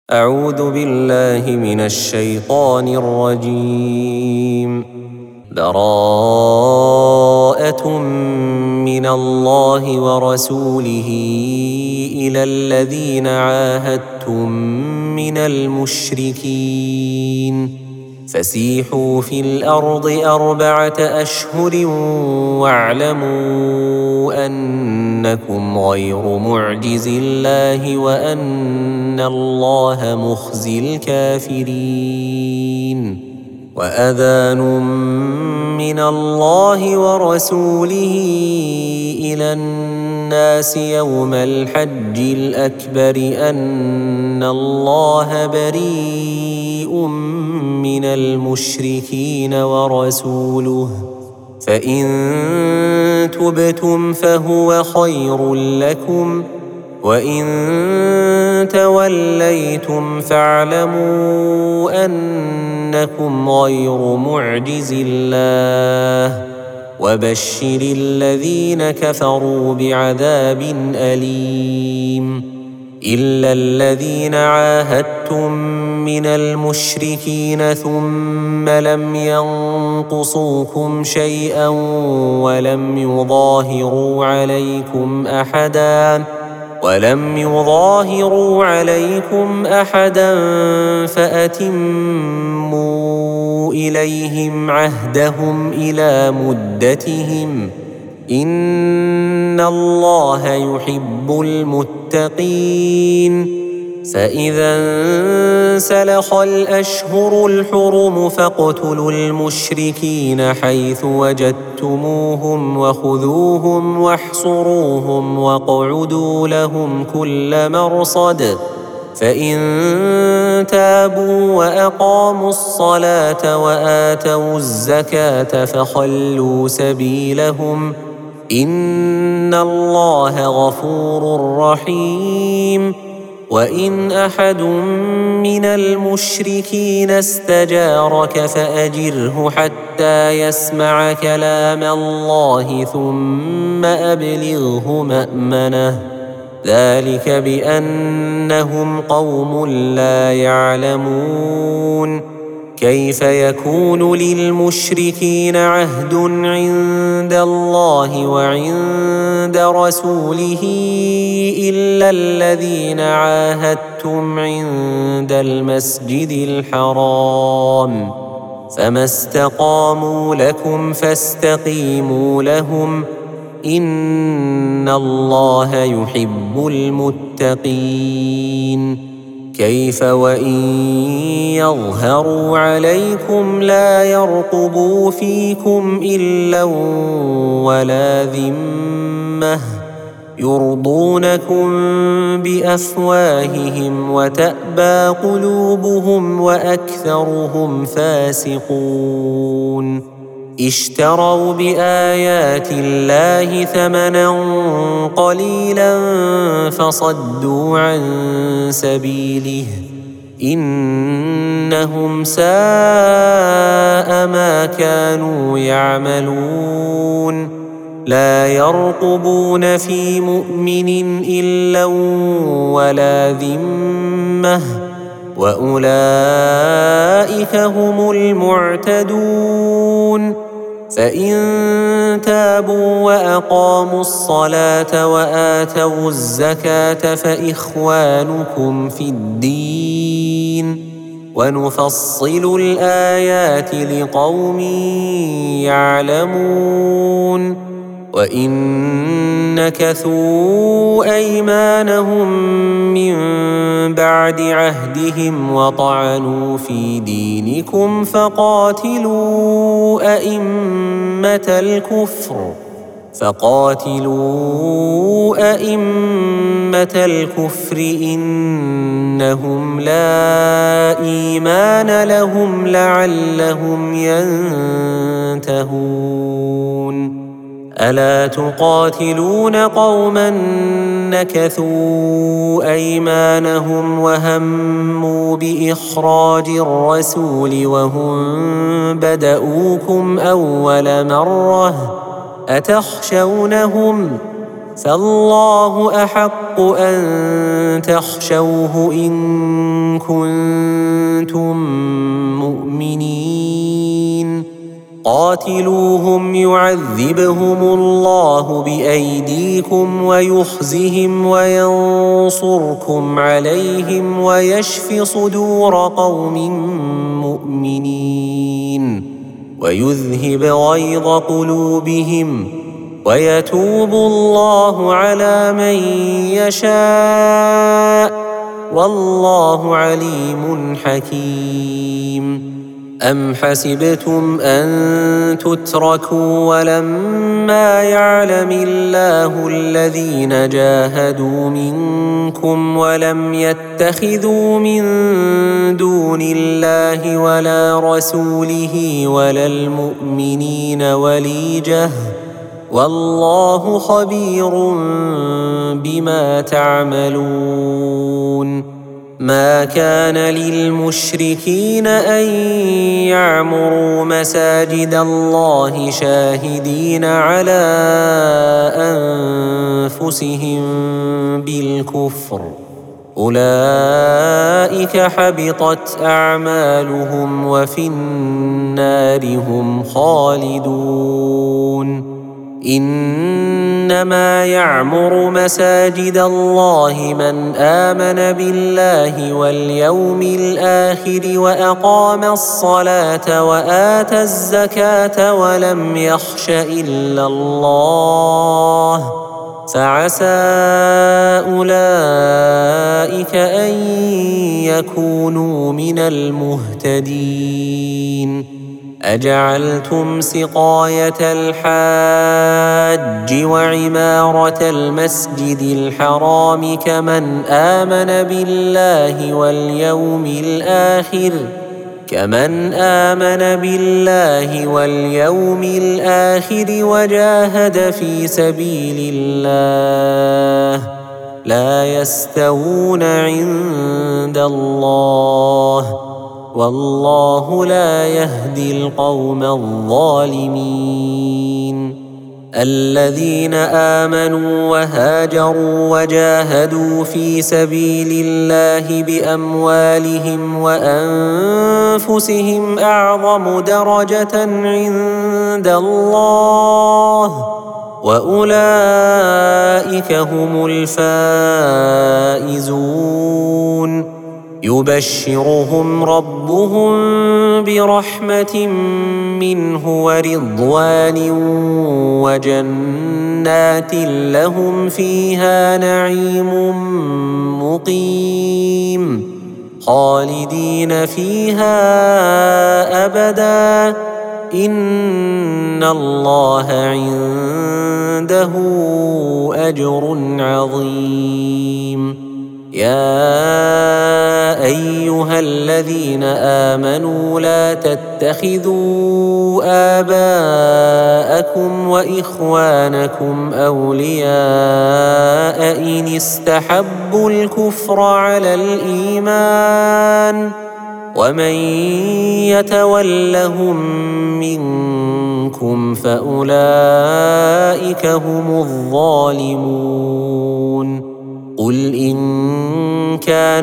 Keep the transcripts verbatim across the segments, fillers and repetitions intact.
أعوذ بالله من الشيطان الرجيم. براءة من الله ورسوله إلى الذين عاهدتم من المشركين فسيحوا في الأرض أربعة أشهر واعلموا أنكم غير معجز الله وأن الله مخزي الكافرين. وأذان من الله ورسوله إلى الناس يوم الحج الأكبر أن الله بريء من المشركين ورسوله فإن تبتم فهو خير لكم وإن توليتم فاعلموا أنكم غير معجز الله وبشر الذين كفروا بعذاب أليم. إلا الذين عاهدتم من المشركين ثم لم ينقصوكم شيئا ولم يظاهروا عليكم أحدا ولم يظاهروا عليكم أحدا فأتموا إليهم عهدهم إلى مدتهم إن الله يحب المتقين. فإذا انسلخ الأشهر الحرم فاقتلوا المشركين حيث وجدتموهم وخذوهم واحصروهم واقعدوا لهم كل مرصد فإن تابوا وأقاموا الصلاة وآتوا الزكاة فخلوا سبيلهم إن الله غفور رحيم. وإن أحد من المشركين استجارك فأجره حتى يسمع كلام الله ثم أبلغه مأمنه ذلك بأنهم قوم لا يعلمون. كيف يكون للمشركين عهد عند الله وعند رسوله إلا الذين عاهدتم عند المسجد الحرام فما استقاموا لكم فاستقيموا لهم إن الله يحب المتقين. كيف وإن يظهروا عليكم لا يرقبوا فيكم إلا ولا ذمة يرضونكم بأفواههم وتأبى قلوبهم وأكثرهم فاسقون. اشتروا بآيات الله ثمنا قليلا فصدوا عن سبيله إنهم ساء ما كانوا يعملون. لا يرقبون في مؤمن إلا ولا ذمة وأولئك هم المعتدون. فإن تابوا وأقاموا الصلاة وآتوا الزكاة فإخوانكم في الدين ونفصل الآيات لقوم يعلمون. وإن نكثوا أيمانهم من بعد عهدهم وطعنوا في دينكم فقاتلوا أئمة الكفر فقاتلوا أئمة الكفر إنهم لا إيمان لهم لعلهم ينتهون. ألا تقاتلون قوما نكثوا أيمانهم وهموا بإخراج الرسول وهم بدؤوكم أول مرة أتخشونهم فالله أحق أن تخشوه إن كنتم مؤمنين. قاتلوهم يعذبهم الله بأيديكم ويخزهم وينصركم عليهم ويشف صدور قوم مؤمنين ويذهب غيظ قلوبهم ويتوب الله على من يشاء والله عليم حكيم. أم حسبتم أن تتركوا ولما يعلم الله الذين جاهدوا منكم ولم يتخذوا من دون الله ولا رسوله ولا المؤمنين وليجة والله خبير بما تعملون. ما كان للمشركين أن يعمروا مساجد الله شاهدين على أنفسهم بالكفر أولئك حبطت أعمالهم وفي النار هم خالدون. إنما يعمر مساجد الله من آمن بالله واليوم الآخر وأقام الصلاة وآتى الزكاة ولم يخش إلا الله فعسى أولئك أن يكونوا من المهتدين. أجعلتم سقاية الحاج وعمارة المسجد الحرام كمن آمن بالله واليوم الآخر كمن آمن بالله واليوم الآخر وجاهد في سبيل الله لا يستوون عند الله والله لا يهدي القوم الظالمين. الذين آمنوا وهاجروا وجاهدوا في سبيل الله بأموالهم وأنفسهم أعظم درجة عند الله وأولئك هم الفائزون. يبشرهم ربهم برحمة منه ورضوان وجنات لهم فيها نعيم مقيم خالدين فيها أبدا إن الله عنده أجر عظيم. يا أيها الذين آمنوا لا تتخذوا آباءكم وإخوانكم أولياء إن استحبوا الكفر على الإيمان ومن يتولهم منكم فأولئك هم الظالمون. قل إن كان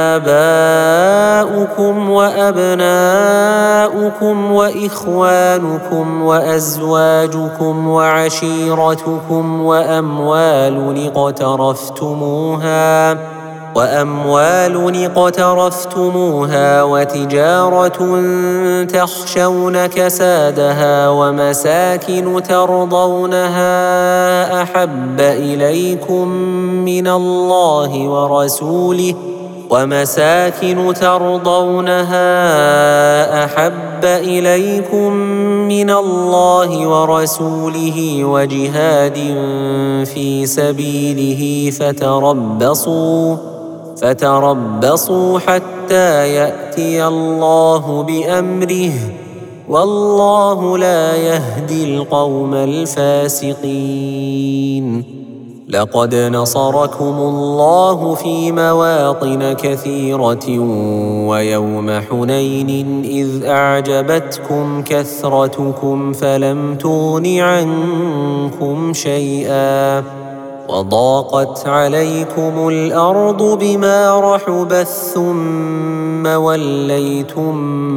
آباؤكم وأبناؤكم وإخوانكم وأزواجكم وعشيرتكم وأموال اقترفتموها وأموال اقترفتموها وتجارة تخشون كسادها ومساكن ترضونها أحب إليكم من الله ورسوله ومساكن ترضونها أحب إليكم من الله ورسوله وجهاد في سبيله فتربصوا فتربصوا حتى يأتي الله بأمره والله لا يهدي القوم الفاسقين. لقد نصركم الله في مواطن كثيرة ويوم حنين إذ أعجبتكم كثرتكم فلم تغن عنكم شيئا وضاقت عليكم الأرض بما رحبت ثم وليتم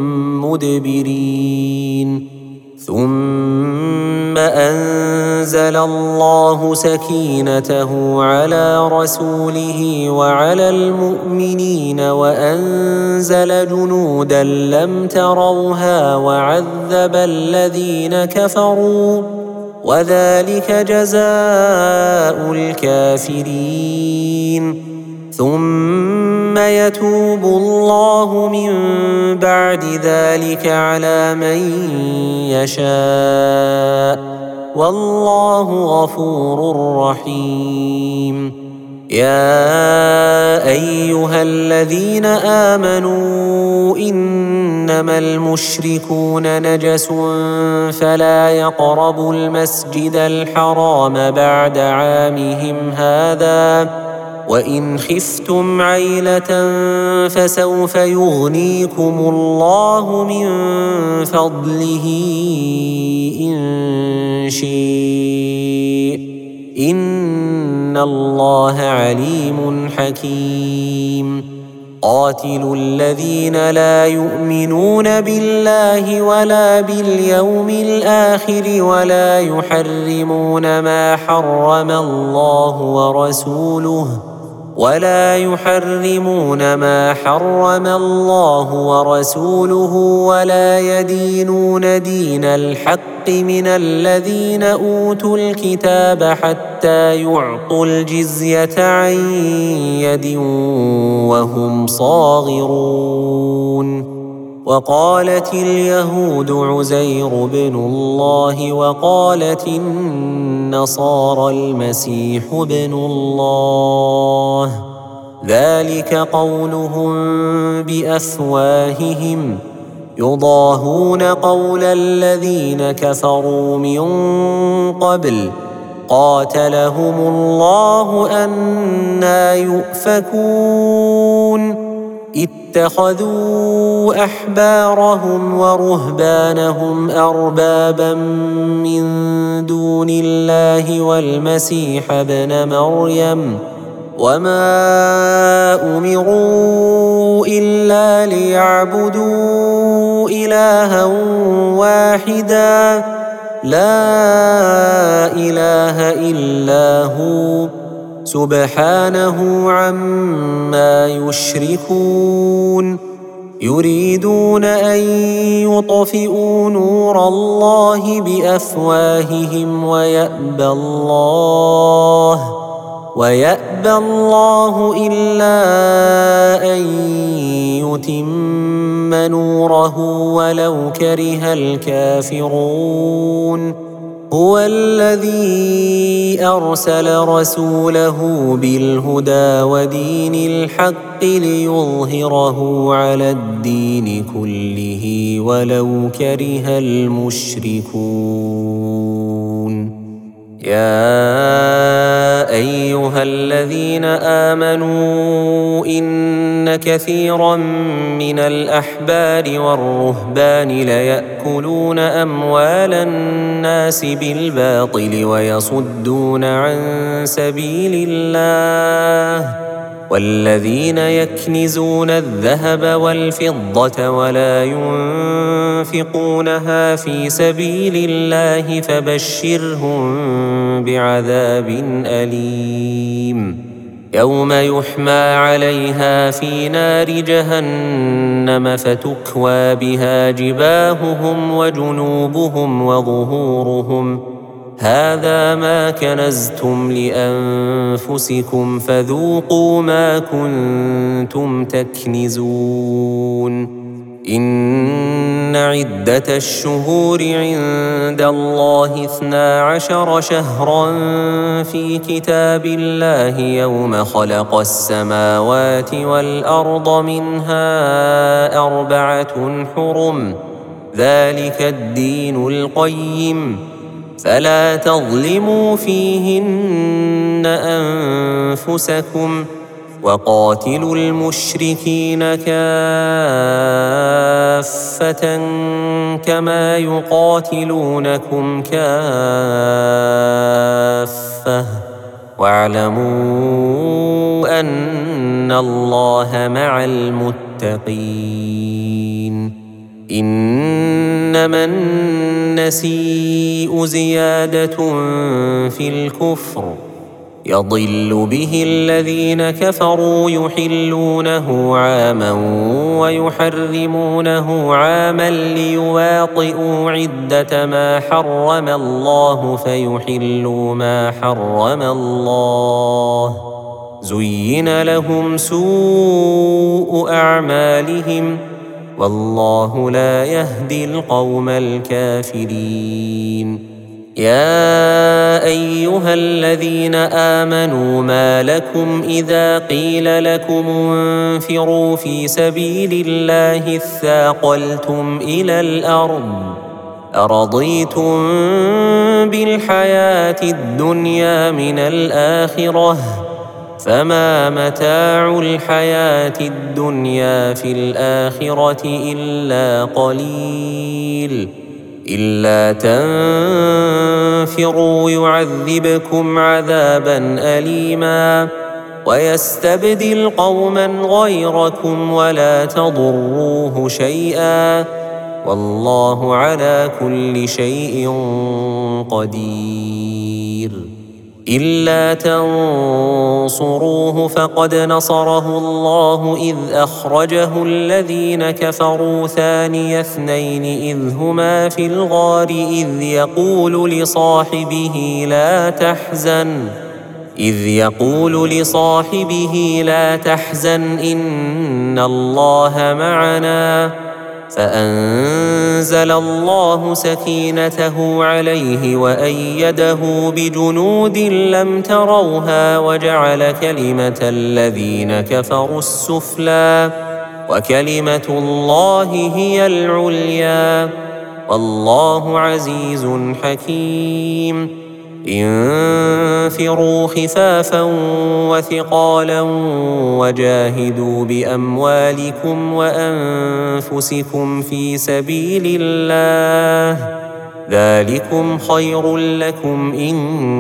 مدبرين ثم أنزل الله سكينته على رسوله وعلى المؤمنين وأنزل جنودا لم تروها وعذب الذين كفروا وذلك جزاء الكافرين ثم يتوب الله من بعد ذلك على من يشاء والله غفور رحيم يا أيها الذين آمنوا إنما المشركون نجس فلا يقربوا المسجد الحرام بعد عامهم هذا وإن خفتم عيلة فسوف يغنيكم الله من فضله إن شاء إن الله عليم حكيم قاتلوا الذين لا يؤمنون بالله ولا باليوم الآخر ولا يحرمون ما حرم الله ورسوله ولا يحرمون ما حرم الله ورسوله ولا يدينون دين الحق من الذين أوتوا الكتاب حتى يعطوا الجزية عن يد وهم صاغرون وقالت اليهود عزير بن الله وقالت النصارى المسيح ابن الله ذلك قولهم بأفواههم يضاهون قول الذين كفروا من قبل قاتلهم الله أنى يؤفكون اتخذوا أحبارهم ورهبانهم أربابا من دون الله والمسيح ابن مريم وما أمروا إلا ليعبدوا إلها واحدا لا إله إلا هو سبحانه عما يشركون يريدون أن يطفئوا نور الله بأفواههم ويأبى الله ويأبى الله إلا أن يتم نوره ولو كره الكافرون هو الذي أرسل رسوله بالهدى ودين الحق ليظهره على الدين كله ولو كره المشركون يا أيها الذين آمنوا إن كثيرا من الأحبار والرهبان ليأكلون أموال الناس بالباطل ويصدون عن سبيل الله والذين يكنزون الذهب والفضة ولا ينفقونها في سبيل الله فبشرهم بعذاب أليم يوم يحمى عليها في نار جهنم فتكوى بها جباههم وجنوبهم وظهورهم هذا ما كنزتم لأنفسكم فذوقوا ما كنتم تكنزون إن عدة الشهور عند الله اثنا عشر شهرا في كتاب الله يوم خلق السماوات والأرض منها أربعة حرم ذلك الدين القيم فلا تظلموا فيهن أنفسكم وقاتلوا المشركين كافة كما يقاتلونكم كافة واعلموا أن الله مع المتقين. إنما النسيء زيادة في الكفر يضل به الذين كفروا يحلونه عاما ويحرمونه عاما ليواطئوا عدة ما حرم الله فيحلوا ما حرم الله. زين لهم سوء أعمالهم والله لا يهدي القوم الكافرين. يا أيها الذين آمنوا ما لكم إذا قيل لكم انفروا في سبيل الله اثاقلتم إلى الأرض أرضيتم بالحياة الدنيا من الآخرة فما متاع الحياة الدنيا في الآخرة إلا قليل. إلا تنفروا يعذبكم عذابا أليما ويستبدل قوما غيركم ولا تضروه شيئا والله على كل شيء قدير. إلا تنصروه فقد نصره الله إذ أخرجه الذين كفروا ثاني اثنين إذ هما في الغار إذ يقول لصاحبه لا تحزن إذ يقول لصاحبه لا تحزن إن الله معنا فأنزل الله سكينته عليه وأيده بجنود لم تروها وجعل كلمة الذين كفروا السفلى وكلمة الله هي العليا والله عزيز حكيم. انفروا خفافا وثقالا وجاهدوا بأموالكم وأنفسكم في سبيل الله ذلكم خير لكم إن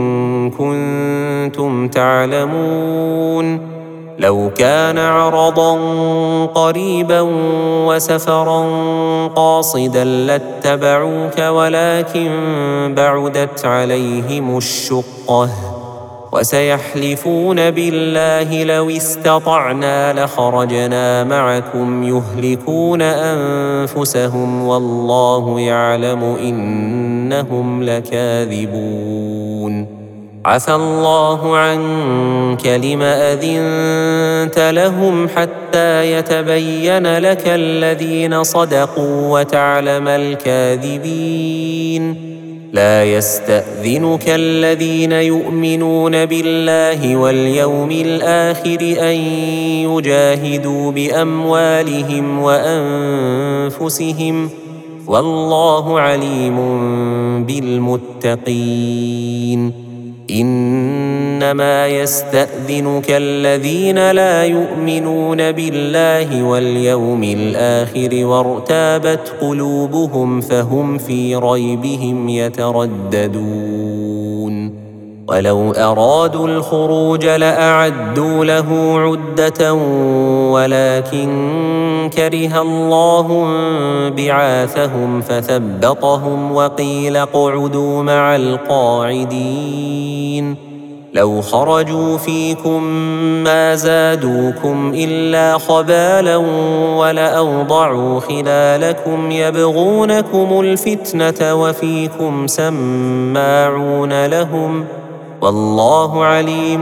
كنتم تعلمون. لو كان عرضا قريبا وسفرا قاصدا لاتبعوك ولكن بعدت عليهم الشقة وسيحلفون بالله لو استطعنا لخرجنا معكم يهلكون أنفسهم والله يعلم إنهم لكاذبون. عفى الله عنك لم أذنت لهم حتى يتبين لك الذين صدقوا وتعلم الكاذبين. لا يستأذنك الذين يؤمنون بالله واليوم الآخر أن يجاهدوا بأموالهم وأنفسهم والله عليم بالمتقين. إنما يستأذنك الذين لا يؤمنون بالله واليوم الآخر وارتابت قلوبهم فهم في ريبهم يترددون. ولو أرادوا الخروج لأعدوا له عدة ولكن كره الله بعاثهم فثبطهم وقيل اقعدوا مع القاعدين. لو خرجوا فيكم ما زادوكم إلا خبالا ولأوضعوا خلالكم يبغونكم الفتنة وفيكم سماعون لهم والله عليم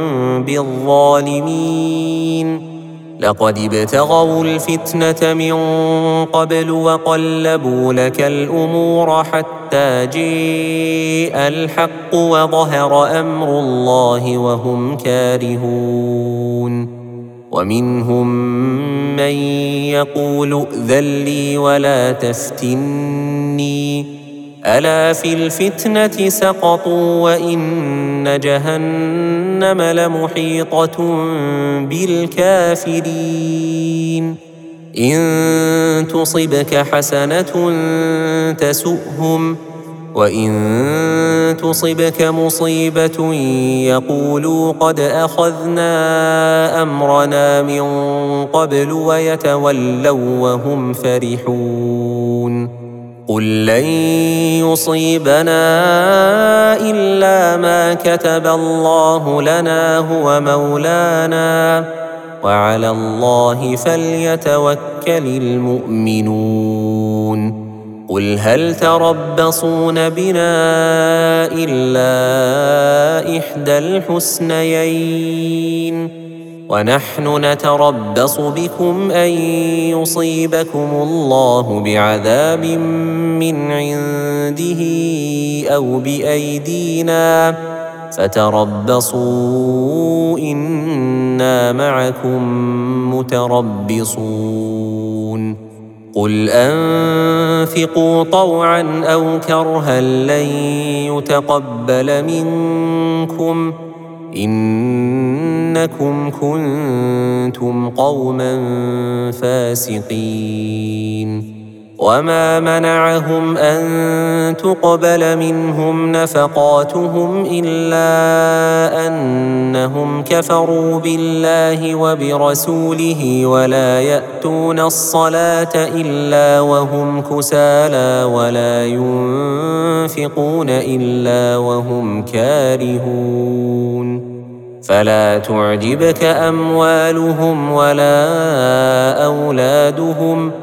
بالظالمين. لقد ابتغوا الفتنة من قبل وقلبوا لك الأمور حتى جاء الحق وظهر أمر الله وهم كارهون. ومنهم من يقول ائذن لي ولا تفتني ألا في الفتنة سقطوا وإن جهنم لمحيطة بالكافرين. إن تصبك حسنة تسؤهم وإن تصبك مصيبة يقولوا قد أخذنا أمرنا من قبل ويتولوا وهم فرحون قل لن يصيبنا إلا ما كتب الله لنا هو مولانا وعلى الله فليتوكل المؤمنون قل هل تربصون بنا إلا إحدى الحسنيين ونحن نتربص بكم أن يصيبكم الله بعذاب من عنده أو بأيدينا فتربصوا إنا معكم متربصون قل أنفقوا طوعا أو كرها لن يتقبل منكم إنكم كنتم قوما فاسقين وما منعهم أن تقبل منهم نفقاتهم إلا أنهم كفروا بالله وبرسوله ولا يأتون الصلاة إلا وهم كسالى ولا ينفقون إلا وهم كارهون فلا تعجبك أموالهم ولا أولادهم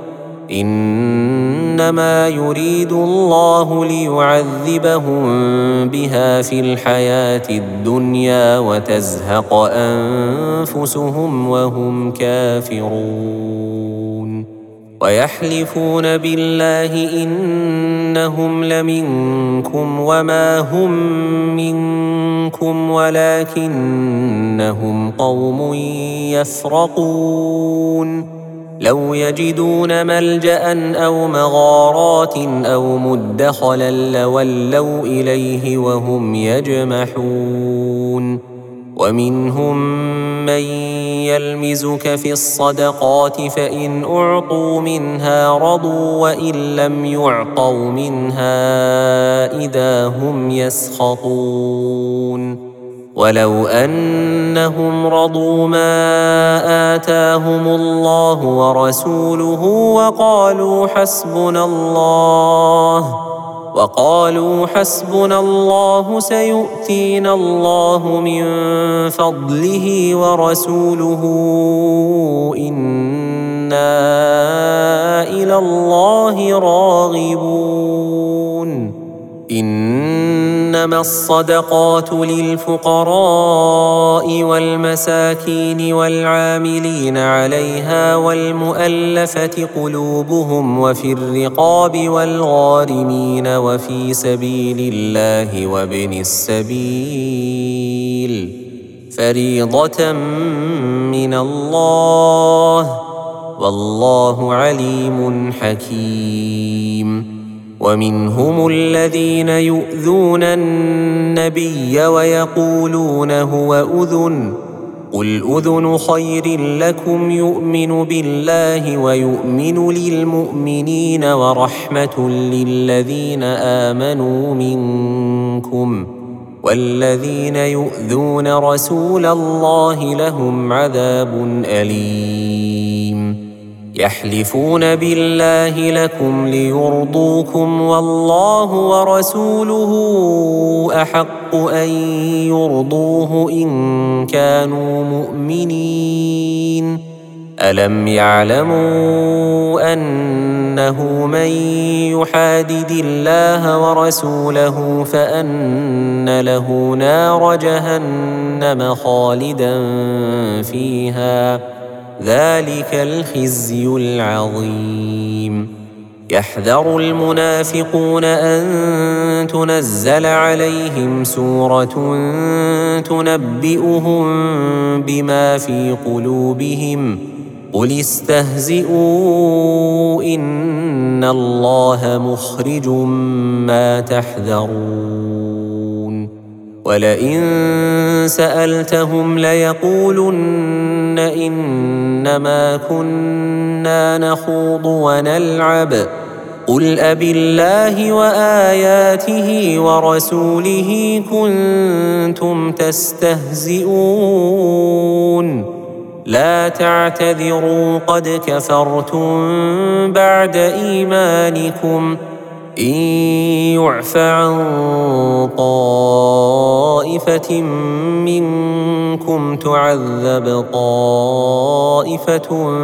إنما يريد الله ليعذبهم بها في الحياة الدنيا وتزهق أنفسهم وهم كافرون ويحلفون بالله إنهم لمنكم وما هم منكم ولكنهم قوم يفرقون لو يجدون ملجأ أو مغارات أو مدخلا لولوا إليه وهم يجمحون ومنهم من يلمزك في الصدقات فإن أعطوا منها رضوا وإن لم يعطوا منها إذا هم يسخطون ولو أنهم رضوا ما آتاهم الله ورسوله وقالوا حسبنا الله وقالوا حسبنا الله سيؤتينا الله من فضله ورسوله إنا إلى الله راغبون إنما الصدقات للفقراء والمساكين والعاملين عليها والمؤلفة قلوبهم وفي الرقاب والغارمين وفي سبيل الله وابن السبيل فريضة من الله والله عليم حكيم ومنهم الذين يؤذون النبي ويقولون هو أذن قل أذن خير لكم يؤمن بالله ويؤمن للمؤمنين ورحمة للذين آمنوا منكم والذين يؤذون رسول الله لهم عذاب أليم يحلفون بالله لكم ليرضوكم والله ورسوله أحق أن يرضوه إن كانوا مؤمنين ألم يعلموا أنه من يحادد الله ورسوله فأن له نار جهنم خالدا فيها ذلك الخزي العظيم يحذر المنافقون أن تنزل عليهم سورة تنبئهم بما في قلوبهم قل استهزئوا إن الله مخرج ما تحذرون ولئن سألتهم ليقولن إنما كنا نخوض ونلعب قل أبالله وآياته ورسوله كنتم تستهزئون لا تعتذروا قد كفرتم بعد إيمانكم إن يعف عن طائفة منكم تعذب طائفة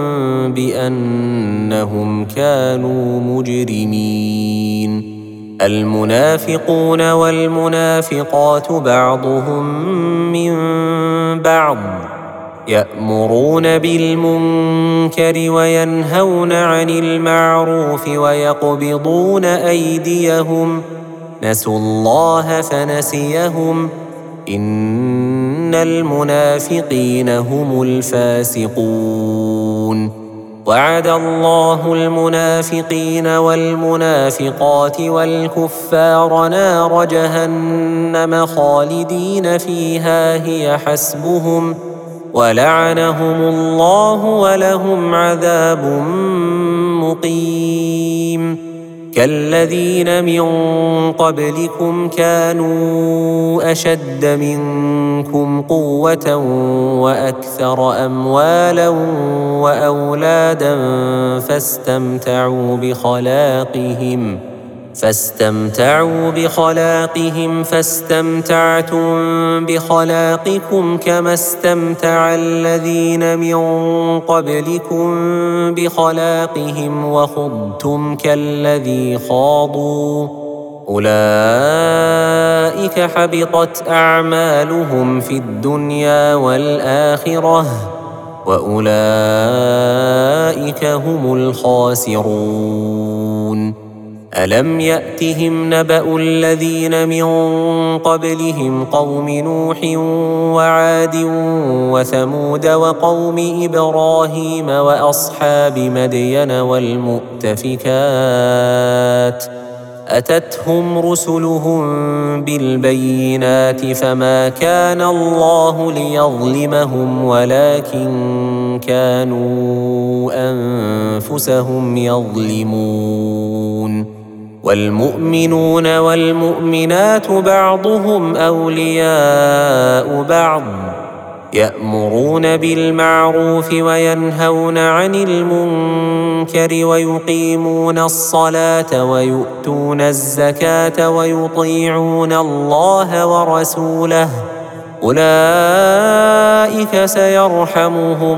بأنهم كانوا مجرمين المنافقون والمنافقات بعضهم من بعض يأمرون بالمنكر وينهون عن المعروف ويقبضون أيديهم نسوا الله فنسيهم إن المنافقين هم الفاسقون وعد الله المنافقين والمنافقات والكفار نار جهنم خالدين فيها هي حسبهم ولعنهم الله ولهم عذاب مقيم كالذين من قبلكم كانوا أشد منكم قوة وأكثر أموالا وأولادا فاستمتعوا بخلاقهم فاستمتعوا بخلاقهم فاستمتعتم بخلاقكم كما استمتع الذين من قبلكم بخلاقهم وخضتم كالذي خاضوا أولئك حبطت أعمالهم في الدنيا والآخرة وأولئك هم الخاسرون ألم يأتهم نبأ الذين من قبلهم قوم نوح وعاد وثمود وقوم إبراهيم وأصحاب مدين والمؤتفكات أتتهم رسلهم بالبينات فما كان الله ليظلمهم ولكن كانوا أنفسهم يظلمون والمؤمنون والمؤمنات بعضهم أولياء بعض يأمرون بالمعروف وينهون عن المنكر ويقيمون الصلاة ويؤتون الزكاة ويطيعون الله ورسوله أولئك سيرحمهم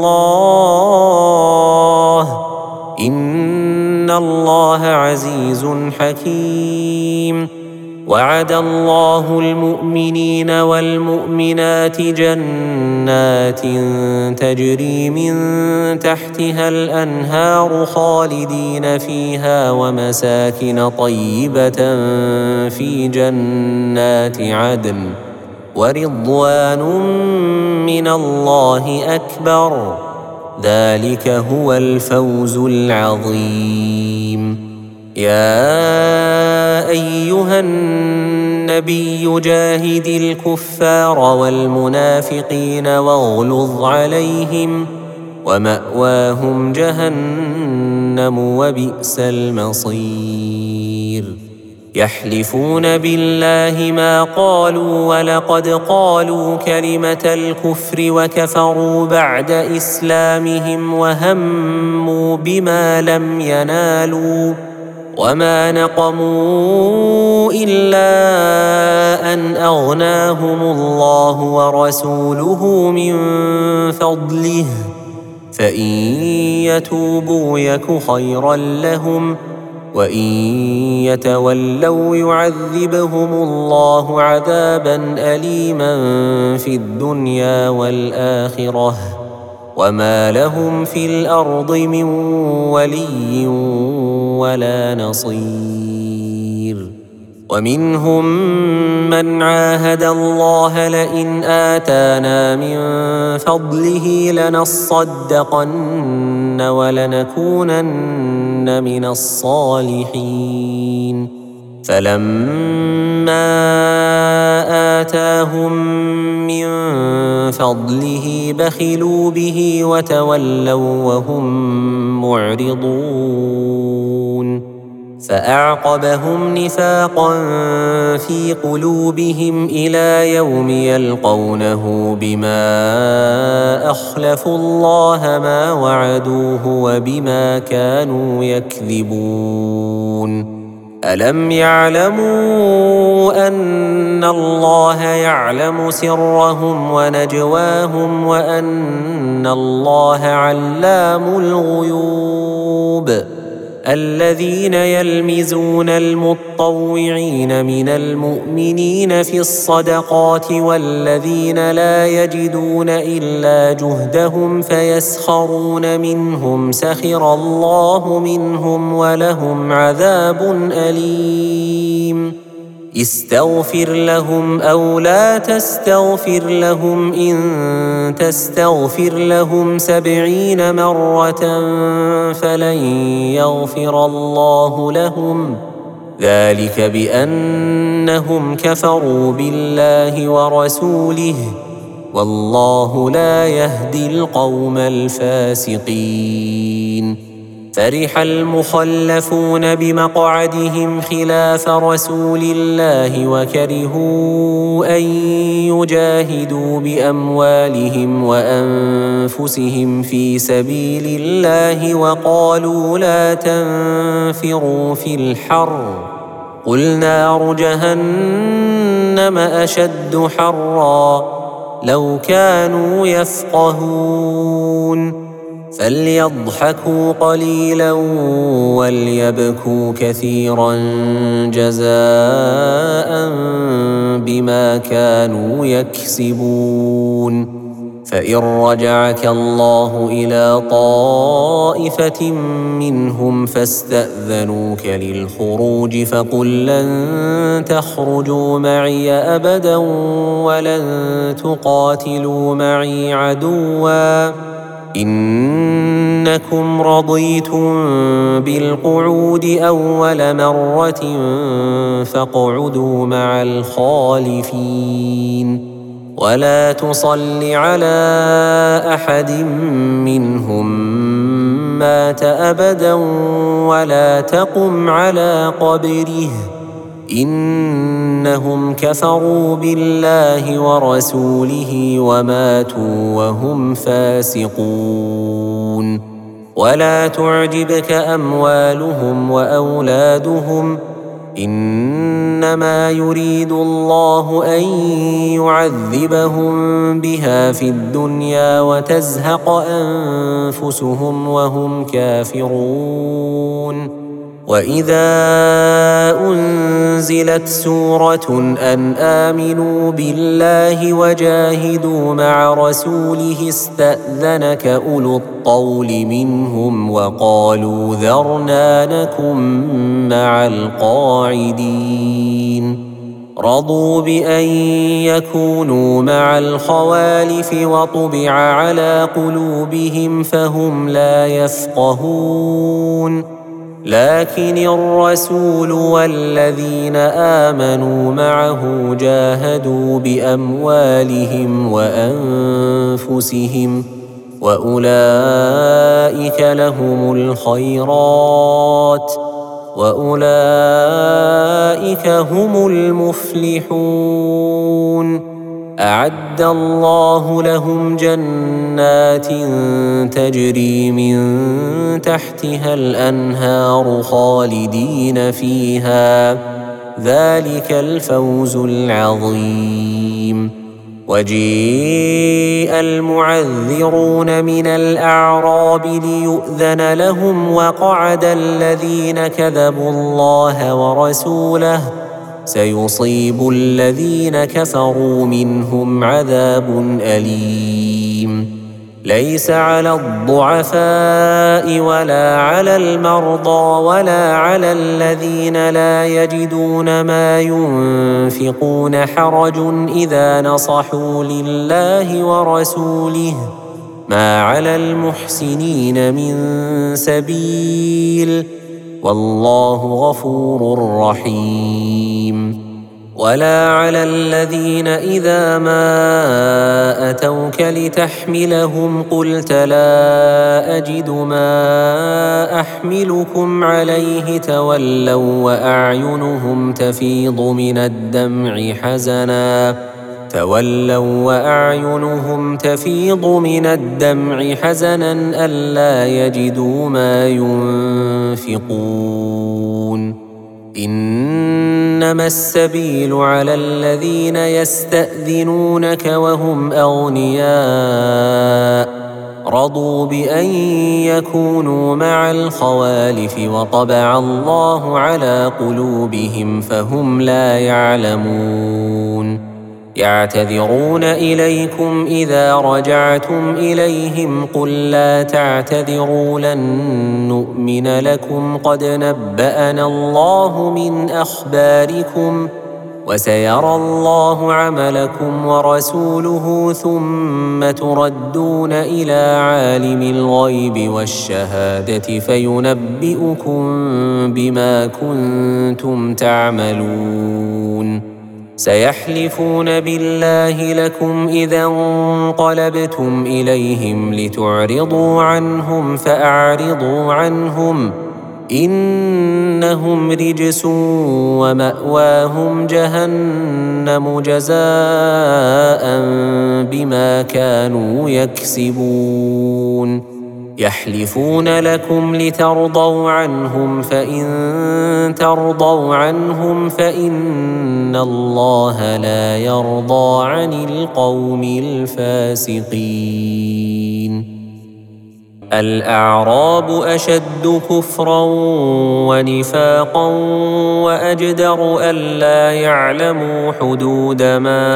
الله إن الله عزيز حكيم وعد الله المؤمنين والمؤمنات جنات تجري من تحتها الأنهار خالدين فيها ومساكن طيبة في جنات عدن ورضوان من الله أكبر ذلك هو الفوز العظيم يا أيها النبي جاهد الكفار والمنافقين واغلظ عليهم ومأواهم جهنم وبئس المصير يحلفون بالله ما قالوا ولقد قالوا كلمة الكفر وكفروا بعد إسلامهم وهموا بما لم ينالوا وما نقموا إلا أن أغناهم الله ورسوله من فضله فإن يتوبوا يك خيرا لهم وإن يتولوا يعذبهم الله عذابا أليما في الدنيا والآخرة وما لهم في الأرض من ولي ولا نصير ومنهم من عاهد الله لئن آتانا من فضله لنصدقن ولنكونن من الصالحين فلما آتاهم من فضله بخلوا به وتولوا وهم معرضون فأعقبهم نفاقا في قلوبهم إلى يوم يلقونه بما أخلفوا الله ما وعدوه وبما كانوا يكذبون. ألم يعلموا أن الله يعلم سرهم ونجواهم وأن الله علام الغيوب؟ الذين يلمزون المطوعين من المؤمنين في الصدقات والذين لا يجدون إلا جهدهم فيسخرون منهم سخر الله منهم ولهم عذاب أليم. استغفر لهم أو لا تستغفر لهم إن تستغفر لهم سبعين مرة فلن يغفر الله لهم، ذلك بأنهم كفروا بالله ورسوله، والله لا يهدي القوم الفاسقين. فرح المخلفون بمقعدهم خلاف رسول الله وكرهوا أن يجاهدوا بأموالهم وأنفسهم في سبيل الله وقالوا لا تنفروا في الحر، قل نار جهنم أشد حرا لو كانوا يفقهون. فليضحكوا قليلا وليبكوا كثيرا جزاء بما كانوا يكسبون. فإن رجعك الله إلى طائفة منهم فاستأذنوك للخروج فقل لن تخرجوا معي أبدا ولن تقاتلوا معي عدوا إنكم رضيتم بالقعود أول مرة فاقعدوا مع الخالفين ولا تصل على أحد منهم مات أبدا ولا تقم على قبره إنهم كفروا بالله ورسوله وماتوا وهم فاسقون. ولا تعجبك أموالهم وأولادهم إنما يريد الله أن يعذبهم بها في الدنيا وتزهق أنفسهم وهم كافرون. وإذا أنزلت سورة أن آمنوا بالله وجاهدوا مع رسوله استأذنك أولو الطول منهم وقالوا ذرنا نكن مع القاعدين. رضوا بأن يكونوا مع الخوالف وطبع على قلوبهم فهم لا يفقهون. لكن الرسول والذين آمنوا معه جاهدوا بأموالهم وأنفسهم وأولئك لهم الخيرات وأولئك هم المفلحون. أعد الله لهم جنات تجري من تحتها الأنهار خالدين فيها ذلك الفوز العظيم. وجيء المعذرون من الأعراب ليؤذن لهم وقعد الذين كذبوا الله ورسوله سيصيب الذين كفروا منهم عذاب أليم. ليس على الضعفاء ولا على المرضى ولا على الذين لا يجدون ما ينفقون حرج إذا نصحوا لله ورسوله ما على المحسنين من سبيل والله غفور رحيم. ولا على الذين إذا ما أتوك لتحملهم قلت لا أجد ما أحملكم عليه تولوا وأعينهم تفيض من الدمع حزنا تولوا وأعينهم تفيض من الدمع حزنا ألا يجدوا ما ينفقون إنما السبيل على الذين يستأذنونك وهم أغنياء رضوا بأن يكونوا مع الخوالف وطبع الله على قلوبهم فهم لا يعلمون يعتذرون إليكم إذا رجعتم إليهم قل لا تعتذروا لن نؤمن لكم قد نبأنا الله من أخباركم وسيرى الله عملكم ورسوله ثم تردون إلى عالم الغيب والشهادة فينبئكم بما كنتم تعملون سيحلفون بالله لكم إذا انقلبتم إليهم لتعرضوا عنهم فأعرضوا عنهم إنهم رجس ومأواهم جهنم جزاء بما كانوا يكسبون يحلفون لكم لترضوا عنهم فإن ترضوا عنهم فإن الله لا يرضى عن القوم الفاسقين الأعراب أشد كفرا ونفاقا وأجدر ألا يعلموا حدود ما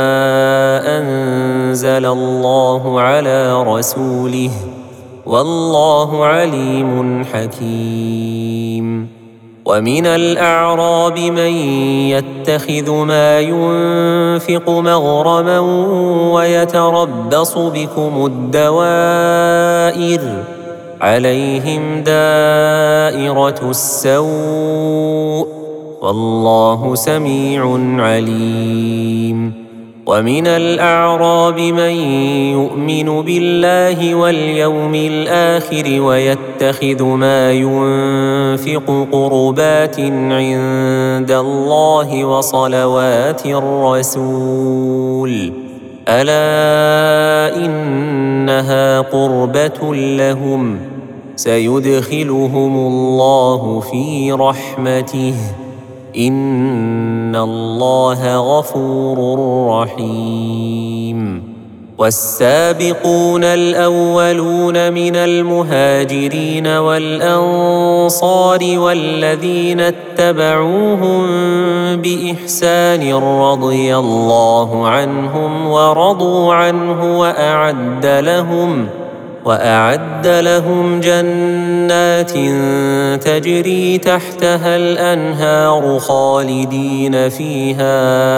أنزل الله على رسوله والله عليم حكيم ومن الأعراب من يتخذ ما ينفق مغرما ويتربص بكم الدوائر عليهم دائرة السوء والله سميع عليم ومن الأعراب من يؤمن بالله واليوم الآخر ويتخذ ما ينفق قربات عند الله وصلوات الرسول ألا إنها قربة لهم سيدخلهم الله في رحمته إن الله غفور رحيم والسابقون الأولون من المهاجرين والأنصار والذين اتبعوهم بإحسان رضي الله عنهم ورضوا عنه وأعد لهم وأعد لهم جنات تجري تحتها الأنهار خالدين فيها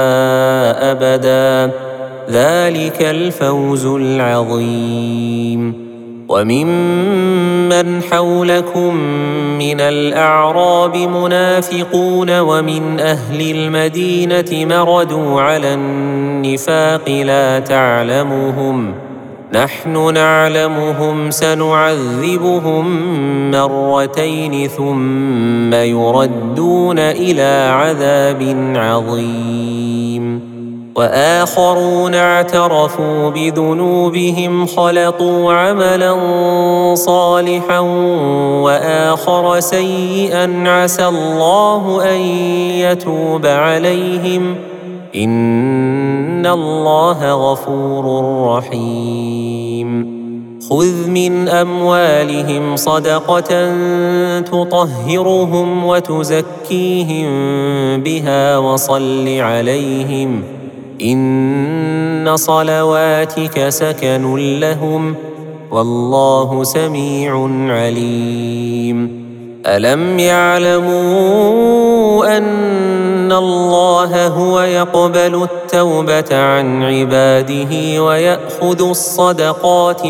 أبدا ذلك الفوز العظيم وممن حولكم من الأعراب منافقون ومن أهل المدينة مردوا على النفاق لا تعلمهم نحن نعلمهم سنعذبهم مرتين ثم يردون إلى عذاب عظيم وآخرون اعترفوا بذنوبهم خلطوا عملا صالحا وآخر سيئا عسى الله أن يتوب عليهم إن الله غفور رحيم خذ من أموالهم صدقة تطهرهم وتزكيهم بها وصل عليهم إن صلواتك سكن لهم والله سميع عليم ألم يعلموا أن الله هو يقبل التوبة عن عباده ويأخذ الصدقات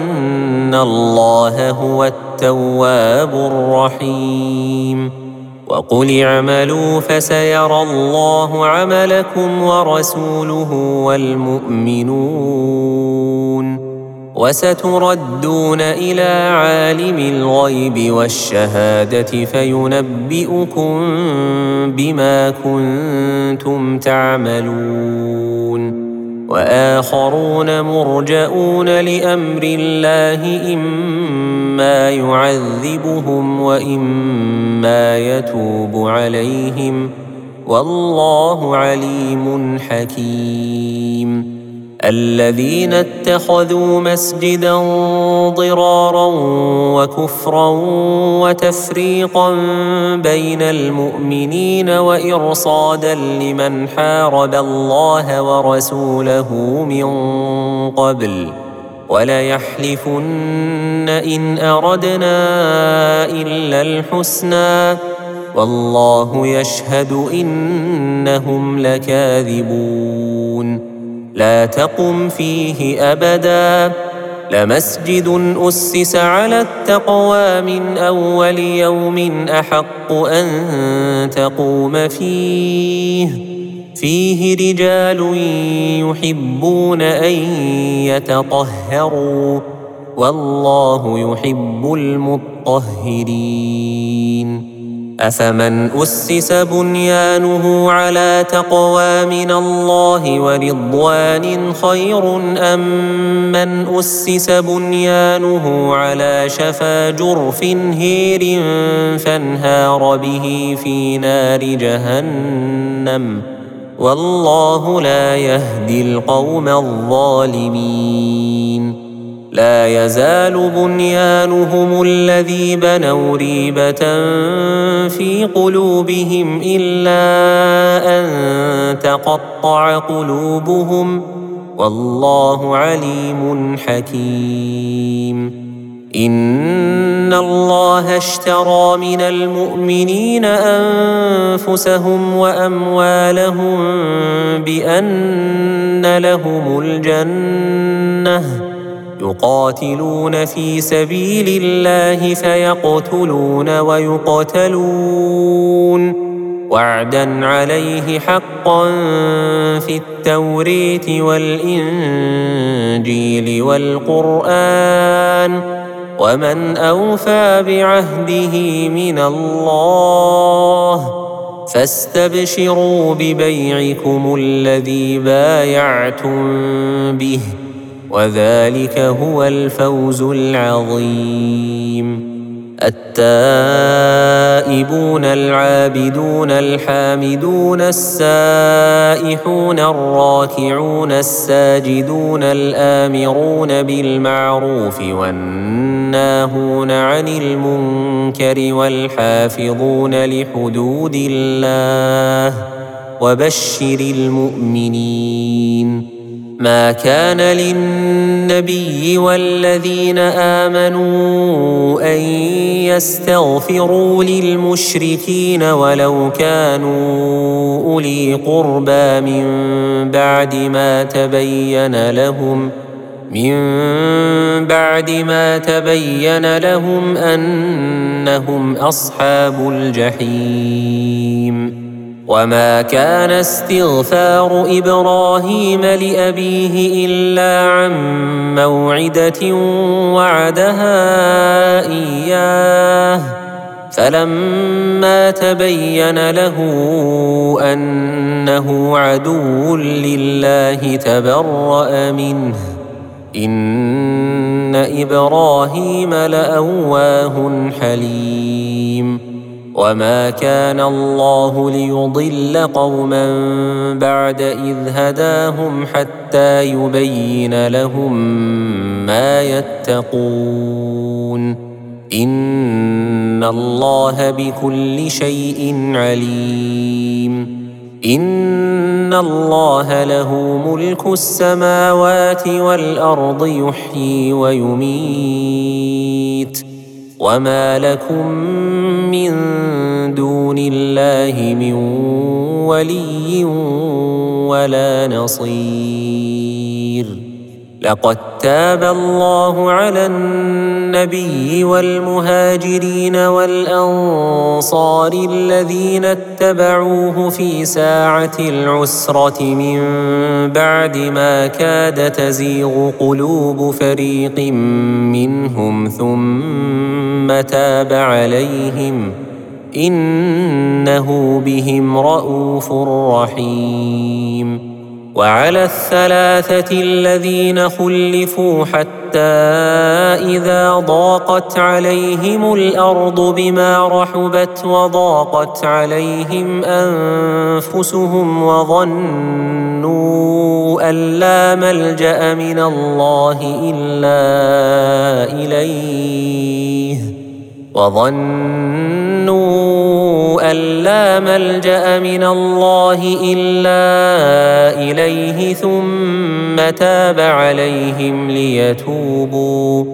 وأن الله هو التواب الرحيم وقل اعملوا فسيرى الله عملكم ورسوله والمؤمنون وستردون إلى عالم الغيب والشهادة فينبئكم بما كنتم تعملون وآخرون مرجؤون لأمر الله إما يعذبهم وإما يتوب عليهم والله عليم حكيم الذين اتخذوا مسجدا ضرارا وكفرا وتفريقا بين المؤمنين وإرصادا لمن حارب الله ورسوله من قبل وليحلفن إن أردنا إلا الحسنى والله يشهد إنهم لكاذبون لا تقم فيه أبدا لمسجد أسس على التقوى من أول يوم أحق أن تقوم فيه فيه رجال يحبون أن يتطهروا والله يحب المطهرين أفمن أسس بنيانه على تقوى من الله ورضوان خير أم من أسس بنيانه على شفا جرف هير فانهار به في نار جهنم والله لا يهدي القوم الظالمين لا يزال بنيانهم الذي بنوا ريبة في قلوبهم إلا أن تقطع قلوبهم والله عليم حكيم إن الله اشترى من المؤمنين أنفسهم وأموالهم بأن لهم الجنة يقاتلون في سبيل الله فيقتلون ويقتلون وعدا عليه حقا في التوراة والإنجيل والقرآن ومن أوفى بعهده من الله فاستبشروا ببيعكم الذي بايعتم به وذلك هو الفوز العظيم التائبون العابدون الحامدون السائحون الراكعون الساجدون الآمرون بالمعروف والناهون عن المنكر والحافظون لحدود الله وبشر المؤمنين ما كان للنبي والذين آمنوا أن يستغفروا للمشركين ولو كانوا أولي قربى من بعد ما تبين لهم من بعد ما تبين لهم أنهم أصحاب الجحيم وما كان استغفار إبراهيم لأبيه إلا عن موعدة وعدها إياه فلما تبين له أنه عدو لله تبرأ منه إن إبراهيم لأواه حليم وما كان الله ليضل قوما بعد إذ هداهم حتى يبين لهم ما يتقون إن الله بكل شيء عليم إن الله له ملك السماوات والأرض يحيي ويميت وما لكم من دون الله من ولي ولا نصير لقد تاب الله على النبي والمهاجرين والأنصار الذين اتبعوه في ساعة العسرة من بعد ما كاد تزيغ قلوب فريق منهم ثم تاب عليهم إنه بهم رءوف رحيم. وعلى الثلاثة الذين خلفوا حتى إذا ضاقت عليهم الأرض بما رحبت وضاقت عليهم أنفسهم وظنوا أن لا ملجأ من الله إلا إليه وظنوا أن لا ملجأ من الله إلا إليه ثم تاب عليهم ليتوبوا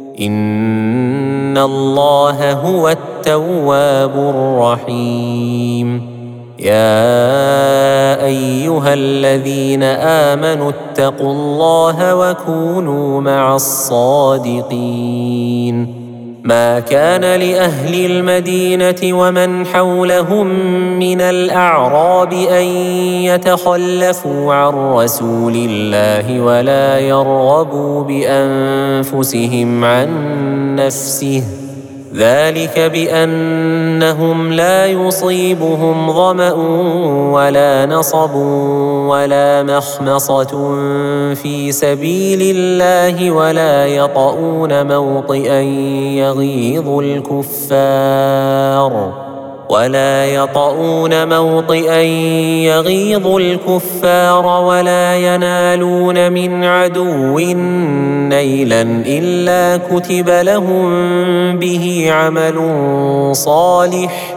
إن الله هو التواب الرحيم. يا أيها الذين آمنوا اتقوا الله وكونوا مع الصادقين. ما كان لأهل المدينة ومن حولهم من الأعراب أن يتخلفوا عن رسول الله ولا يرغبوا بأنفسهم عن نفسه ذلك بأنهم لا يصيبهم ظمأ ولا نصب ولا مخمصة في سبيل الله ولا يطؤون موطئا يغيظ الكفار ولا يطؤون موطئا يغيظ الكفار ولا ينالون من عدو نيلا إلا كتب لهم به عمل صالح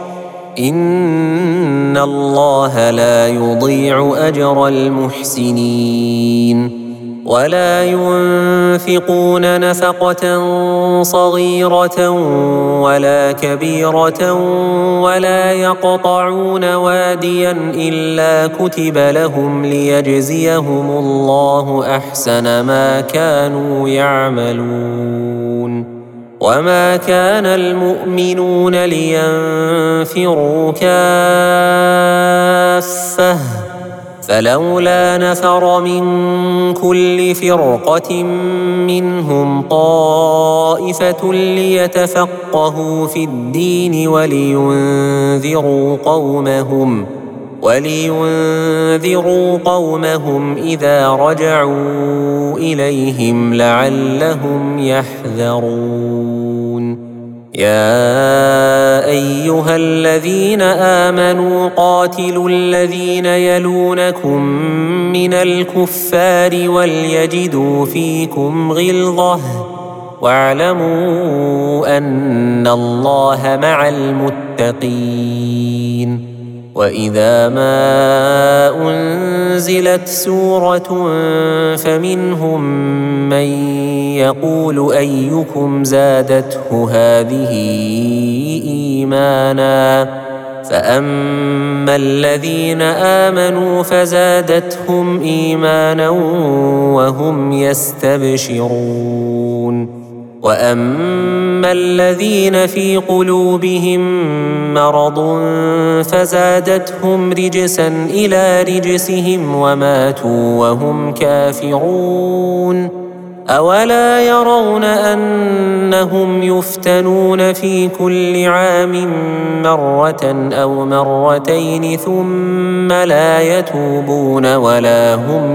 إن الله لا يضيع أجر المحسنين. ولا ينفقون نفقة صغيرة ولا كبيرة ولا يقطعون واديا إلا كتب لهم ليجزيهم الله أحسن ما كانوا يعملون. وما كان المؤمنون لينفروا كافة فلولا نفر من كل فرقة منهم طائفة ليتفقهوا في الدين ولينذروا قومهم ولينذروا قومهم إذا رجعوا إليهم لعلهم يحذرون. يا أيها الذين آمنوا قاتلوا الذين يلونكم من الكفار وليجدوا فيكم غلظة واعلموا أن الله مع المتقين. وإذا ما أنزلت سورة فمنهم من يقول أيكم زادته هذه إيمانا فأما الذين آمنوا فزادتهم إيمانا وهم يستبشرون. وأما الذين في قلوبهم مرض فزادتهم رجسا إلى رجسهم وماتوا وهم كافرون. أولا يرون أنهم يفتنون في كل عام مرة أو مرتين ثم لا يتوبون ولا هم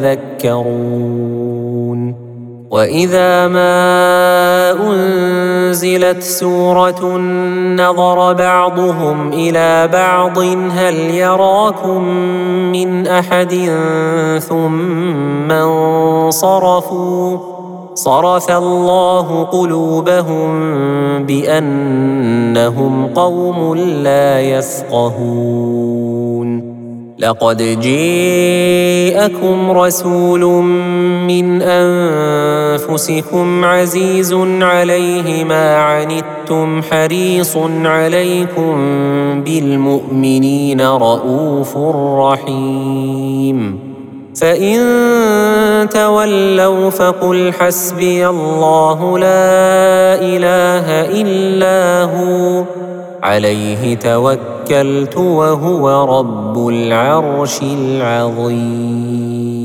يذكرون. وإذا ما أنزلت سورة نظر بعضهم إلى بعض هل يراكم من أحد ثم انصرفوا صرف الله قلوبهم بأنهم قوم لا يفقهون. لقد جاءكم رسول من أنفسكم عزيز عليه ما عنتم حريص عليكم بالمؤمنين رؤوف رحيم. فإن تولوا فقل حسبي الله لا إله إلا هو عليه توكلت وهو رب العرش العظيم.